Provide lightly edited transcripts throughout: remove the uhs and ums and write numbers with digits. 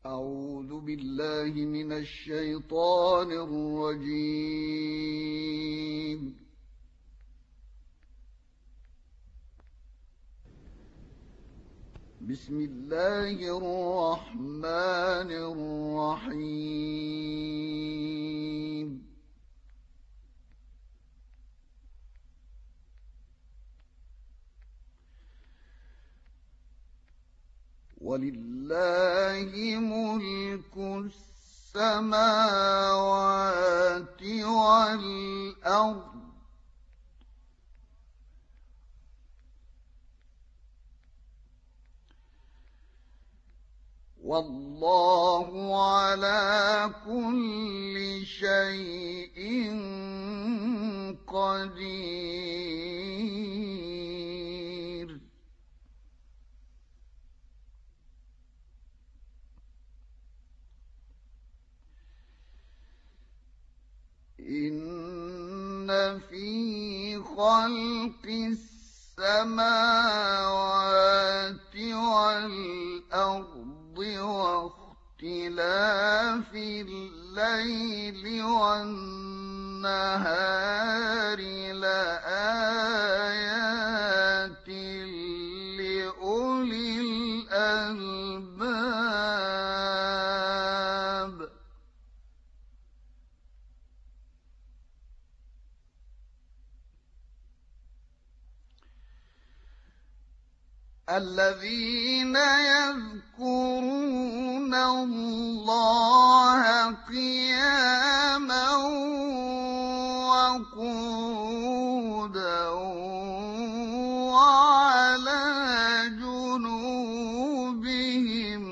أعوذ بالله من الشيطان الرجيم. بسم الله الرحمن الرحيم. ولله ملك السماوات والأرض والله على كل شيء قدير. إن في خلق السماوات والأرض واختلاف الليل والنهار لآيات لأولي الألباب. الذين يذكرون الله قياما وقعودا وعلى جنوبهم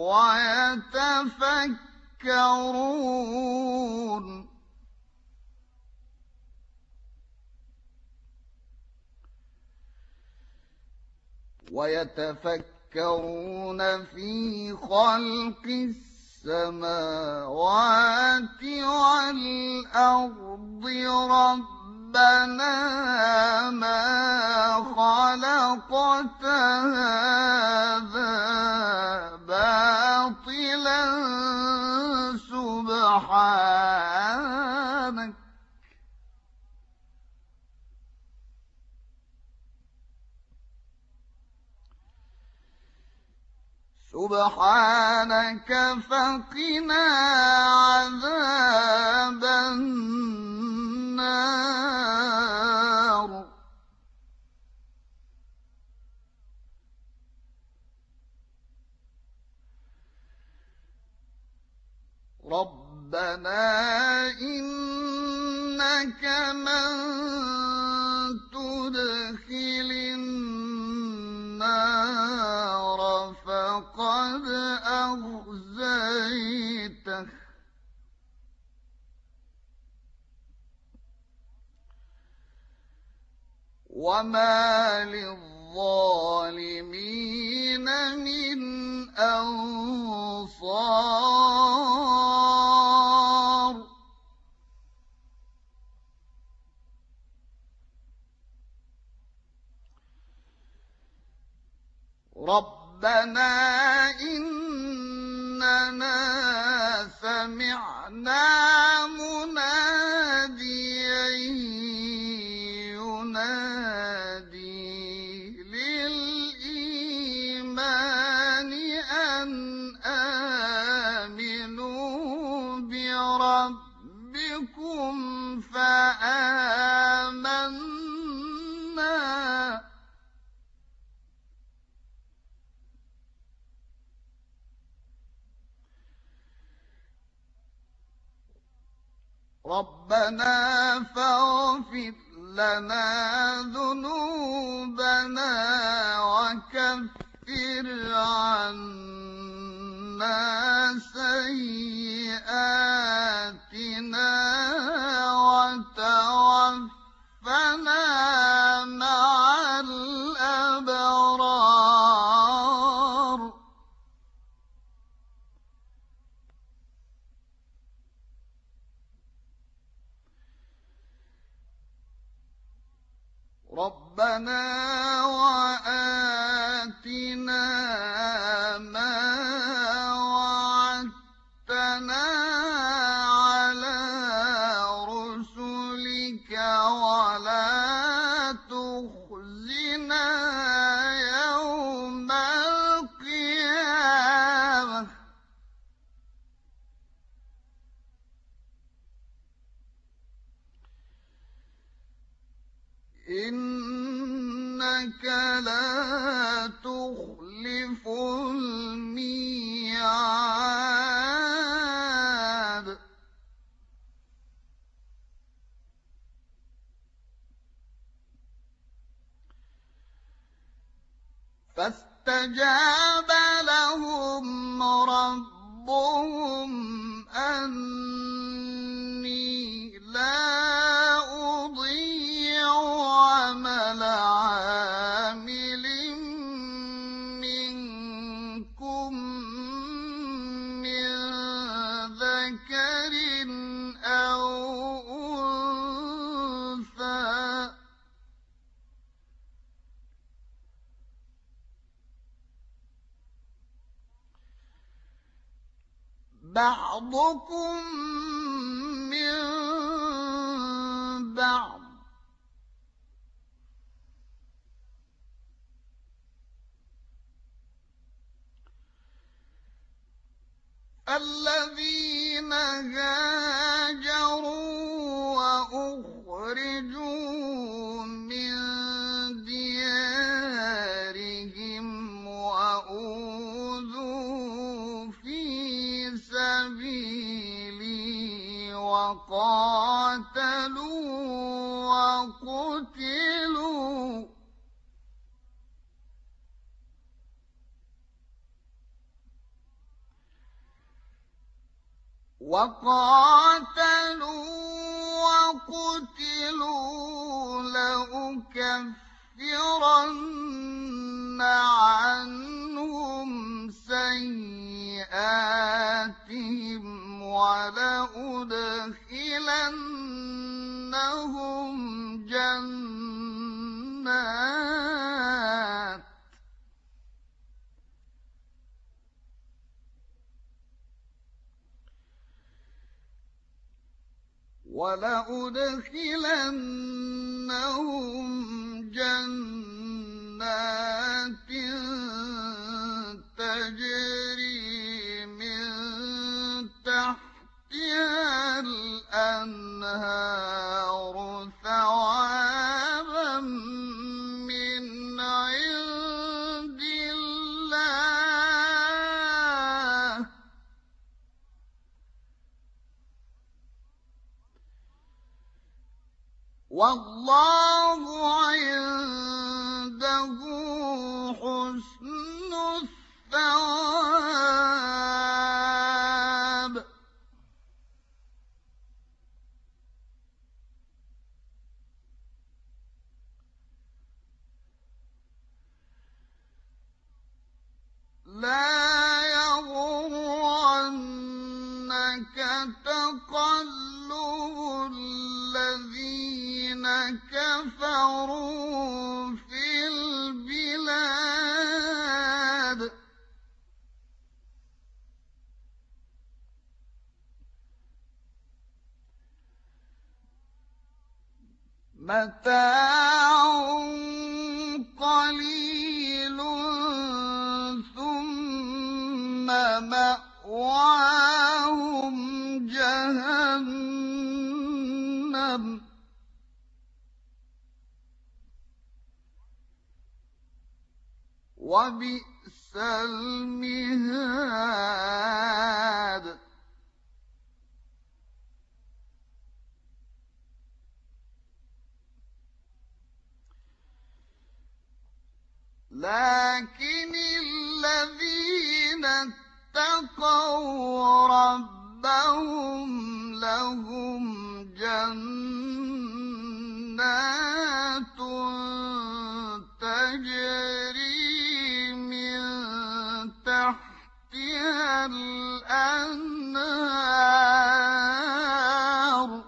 ويتفكرون في خلق السماوات والأرض ربنا ما خلقت هذا باطلا سبحانك فقنا عذاب النار. ربنا إنك من تدخل النار فقد أخزيته وما للظالمين من أنصار. ربنا إننا سمعنا مناديا ينادي للإيمان أن آمنوا بربكم فآمنا. ربنا فاغفر لنا ذنوبنا وكفر عنا سيئاتنا وتوفنا مع الأبرار. ربنا وآتنا ما وعدتنا ربنا على رسلك ولا تخزنا يوم القيامة إنك لا تخلف الميعاد فاستجاب لهم ربهم أني لا أضيع عمل عامل منكم من ذكر أو أنثى بعضكم من بعض الذين هاجروا وأخرجوا من ديارهم وأوذوا في سبيلي وقاتلوا وقتلوا لأكفرن عنهم سيئاتهم ولأدخلنهم جنات تجري من تحتها الأنهار ثوابا من عند الله والله عنده حسن الثواب لا يغرنك تقلب الذين كفروا في البلاد متاع قليل ثم مأواهم جهنم وبئس المهاد لكن الذين اتقوا ربهم لهم جنات تجري من تحتها الأنهار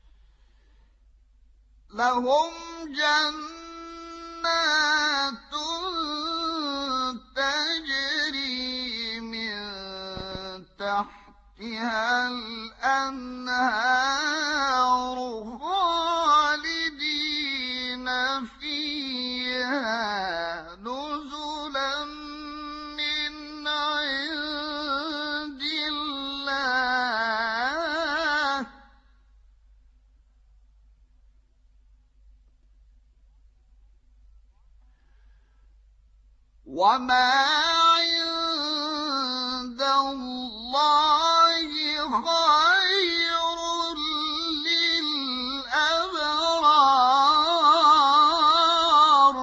لهم جنات فيها الأنهار خالدين فيها نزلا من عند الله. وما عند الله خير للأبرار.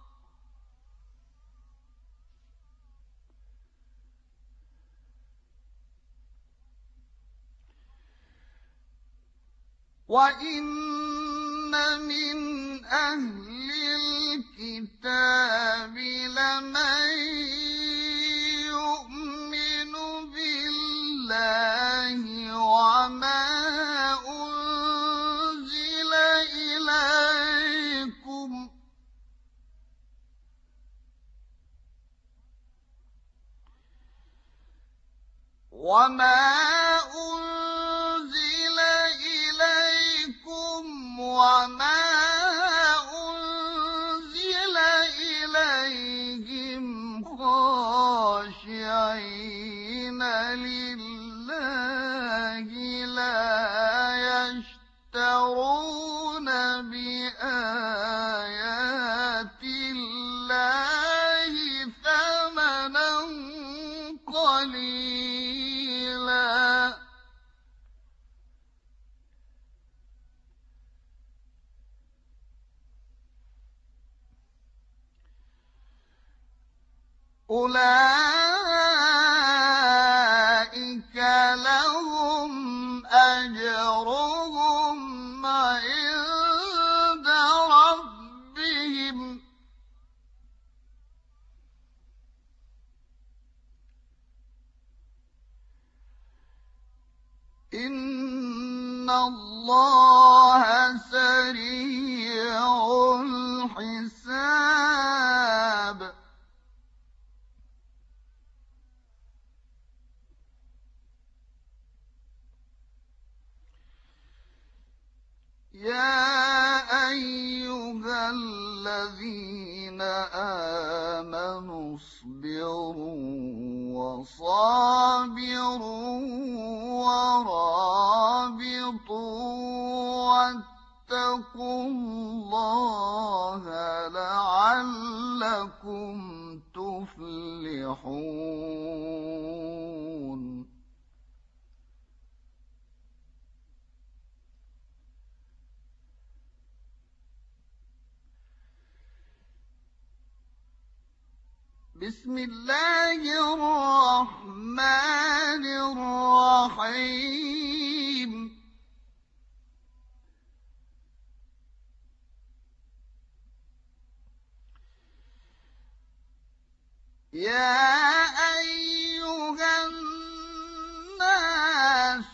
وإن من أهل الكتاب لمن يؤمن بالله وما أنزل إليكم وما أنزل إليهم خاشعين لله لا يشترون بآيات الله ثمنا قليلا. أولئك لهم أجرهم عند ربهم إن الله سريع الحساب. يا أيها الذين آمنوا اصبروا وصابروا ورابطوا واتقوا الله لعلكم تفلحون. بسم الله الرحمن الرحيم. يا أيها الناس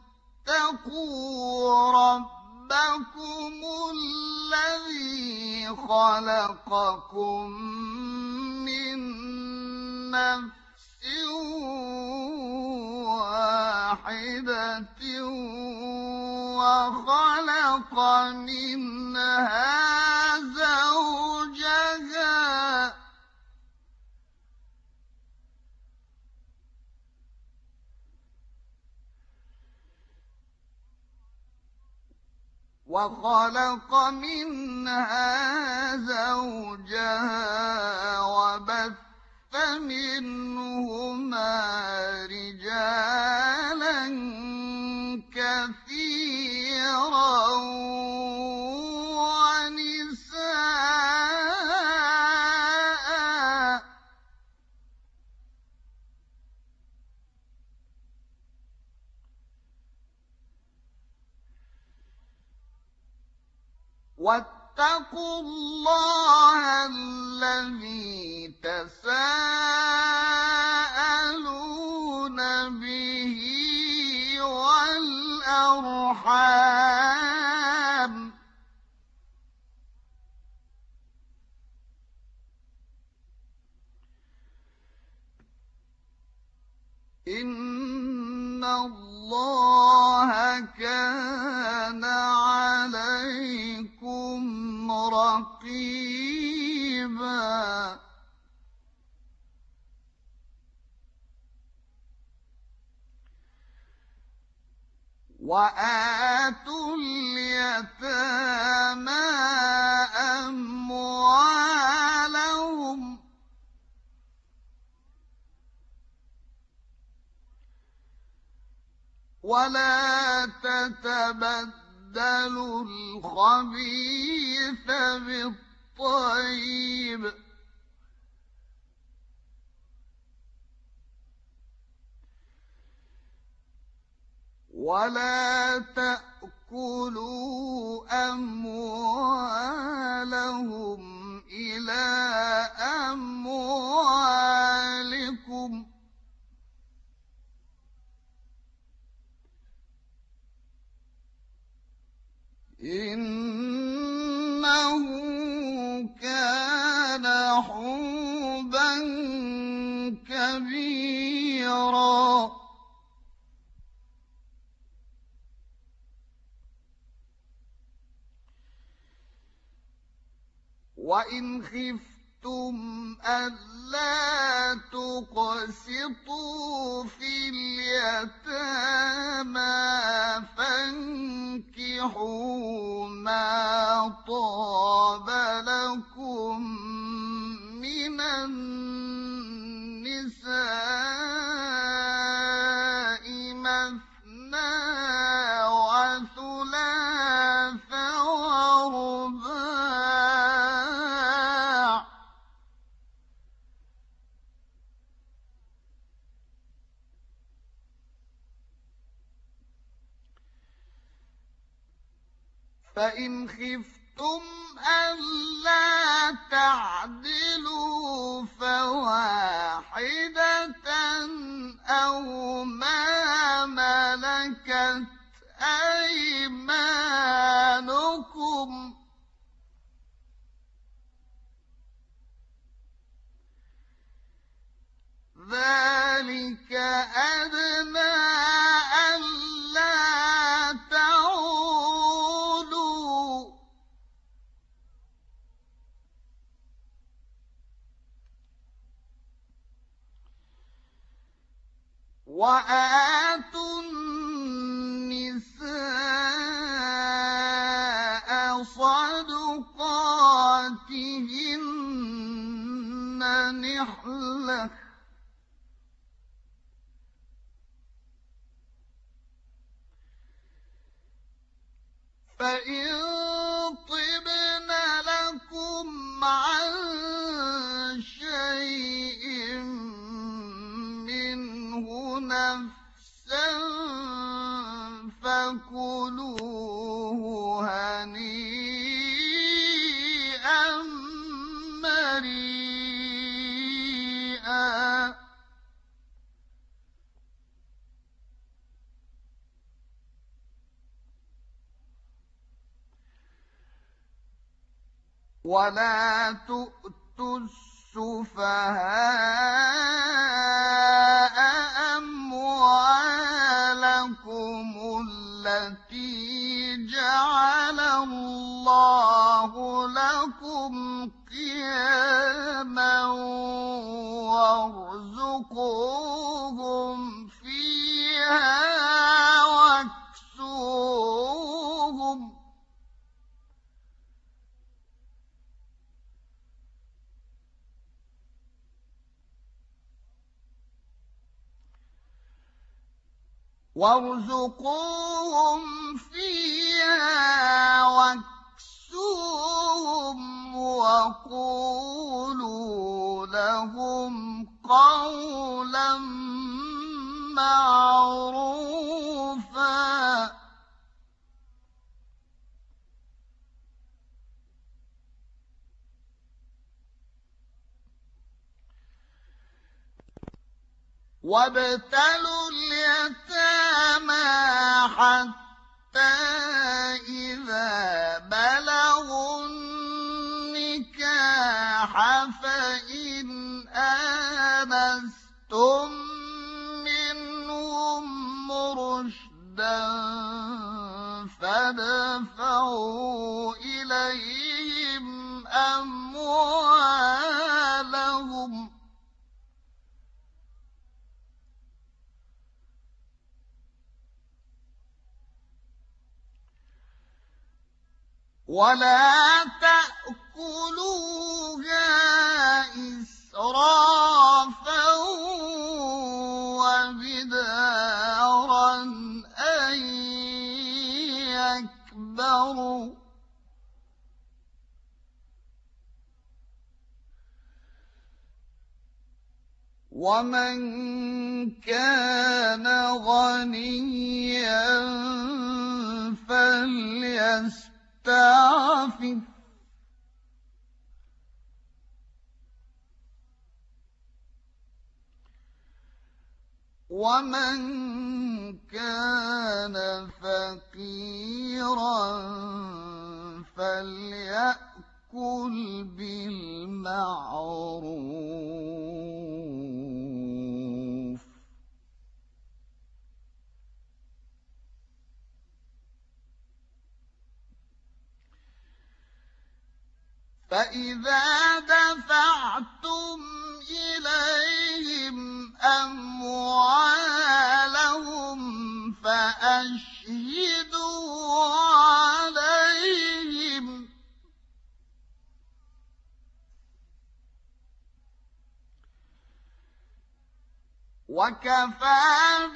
اتقوا ربكم الذي خلقكم من نفس واحدة وخلق منها زوجها وبث منهما رجالا كثيرا ونساء. واتقوا الله الذي تساءلون به والأرحام إن الله اللَّهَ كَانَ عَلَيْكُمْ رَقِيبًا وَآتُوا الْيَتَامَى أَمْوَالَهُمْ وَلَا تَتَبَدَّلُوا الْخَبِيثَ بِالطَّيِّبِ وَلَا تَأْكُلُوا أَمْوَالَهُمْ إِلَىٰ أَمْوَالِكُمْ إِنَّهُ كَانَ حُوبًا كَبِيرًا وَإِنْ خِفْتُمْ أَلَّا تُقْسِطُوا فِي الْيَتَامَىٰ فَانكِحُوا مَا طَابَ لَكُم مِّنَ النِّسَاءِ مَثْنًى وَثُلَاثَ وَرُبَاعَ ۖ فَإِنْ خِفْتُمْ أَلَّا تَعْدِلُوا فَوَاحِدَةً أَوْ مَا مَلَكَتْ أَيْمَانُكُمْ ۚ ذَٰلِكَ أَدْنَىٰ أَلَّا تَعُولُوا ۚ وَآتُوا النِّسَاءَ صَدُقَاتِهِنَّ نِحْلَةً ۚ فَإِن طِبْنَ لَكُمْ عَن شَيْءٍ مِّنْهُ نَفْسًا فَكُلُوهُ هَنِيئًا مَّرِيئًا وَلَا تُؤْتُوا السُّفَهَاءَ أَمْوَالَكُمُ الَّتِي جَعَلَ اللَّهُ لَكُمْ قِيَامًا وَارْزُقُوهُمْ فِيهَا واكسوهم وقولوا لهم قولا معروفا وابتلوا اليتامى حتى إذا بلغوا النكاح فإن آنستم منهم رشدا ولا تأكلوها إسرافا وبدارا أن يكبروا ومن كان غنيا فليستعفف ومن كان فقيرا فليأكل بالمعروف فإذا دفعتم إليهم أموالهم فأشهدوا عليهم وكفى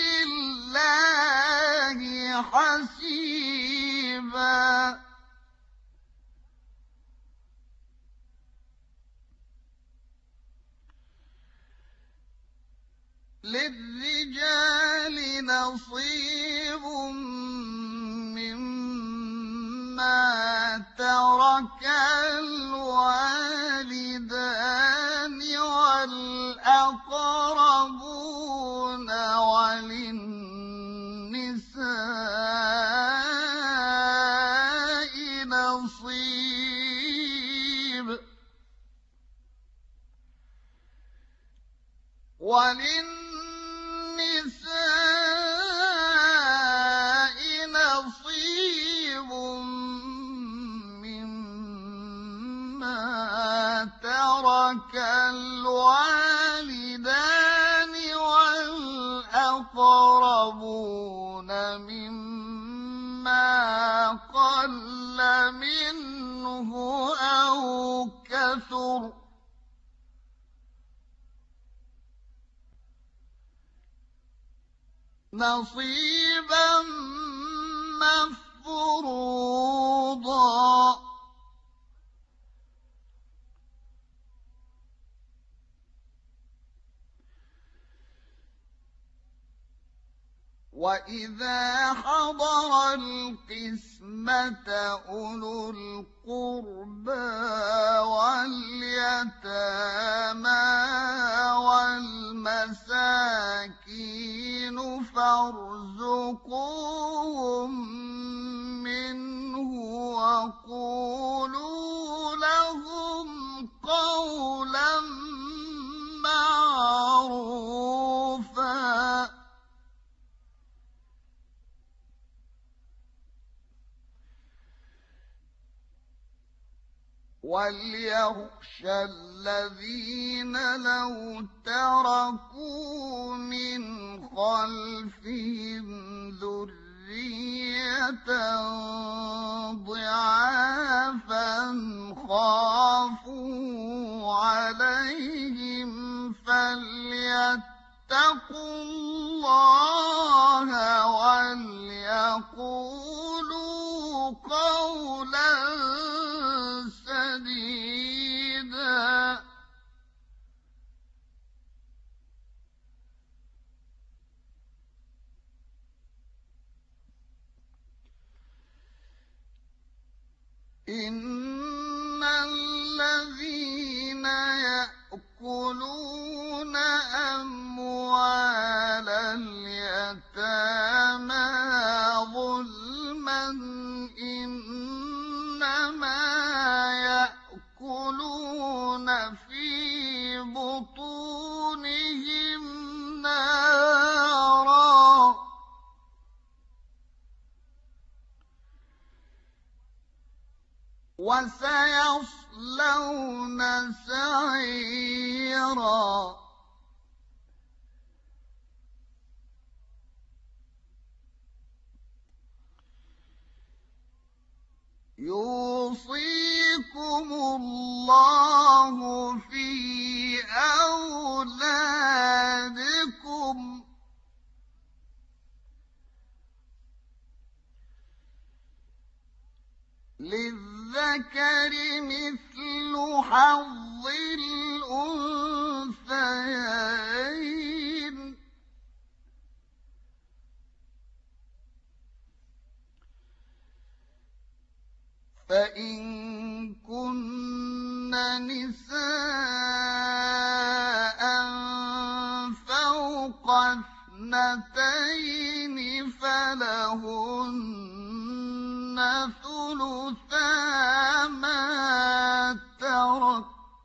بالله حسيبا للرجال نصيب مما ترك الوالدان والأقربون وللنساء نصيب نصيب مما ترك الوالدان والأقربون مما قل منه أو كثر نصيبا مفروضا وإذا حضر القسمة أولو القربى واليتامى والمساكين فارزقوهم منه وقولوا لهم قولا معروفا وليخشى الذين لو تركوا من خلفهم ذرية ضعافا خافوا عليهم فليتقوا الله وليقولوا قولا سديدا إن الذين يأكلون أموال اليتامى ظلما إنما يأكلون في بطونهم نارا وسيصلون سعيرا يوم الله في أولادكم للذكر مثل حظ الأنثيين فإن كن نساء فوق اثنتين فلهن ثلثا ما ترك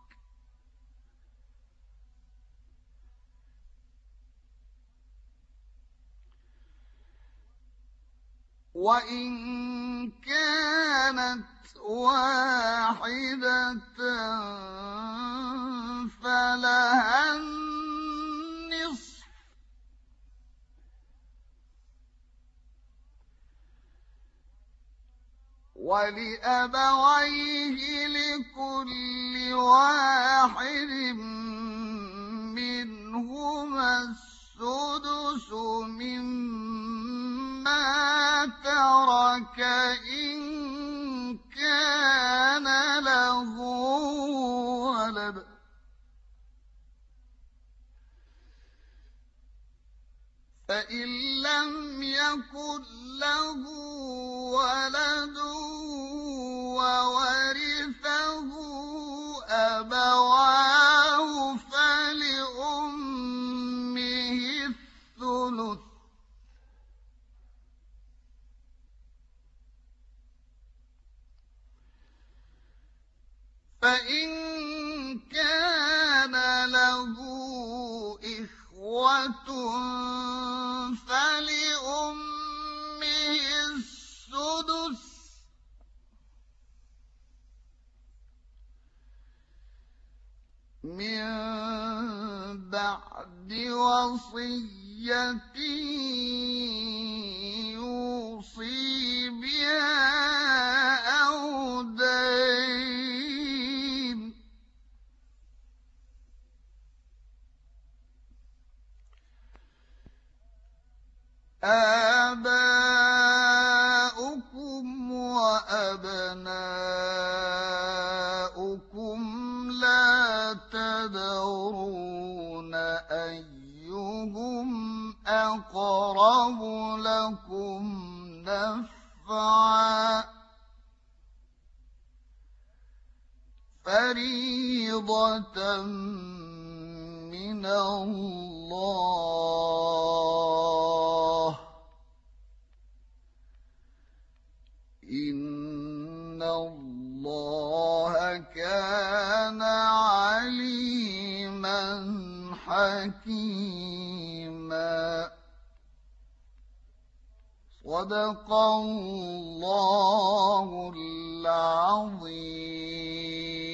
وإن كانت واحدة فلها النصف ولأبويه لكل واحد منهما السدس مما ترك إن كان له ولد فإن لم يكن له ولد وورثه أبواه فلأمه الثلث فإن كان له إخوة فلأمه السدس من بعد وصية يوصي بها أو دين آباؤكم وأبناؤكم لا تدرون أيهم أقرب لكم نفعا فريضة من الله إن الله كان عليما حكيما صدق الله العظيم.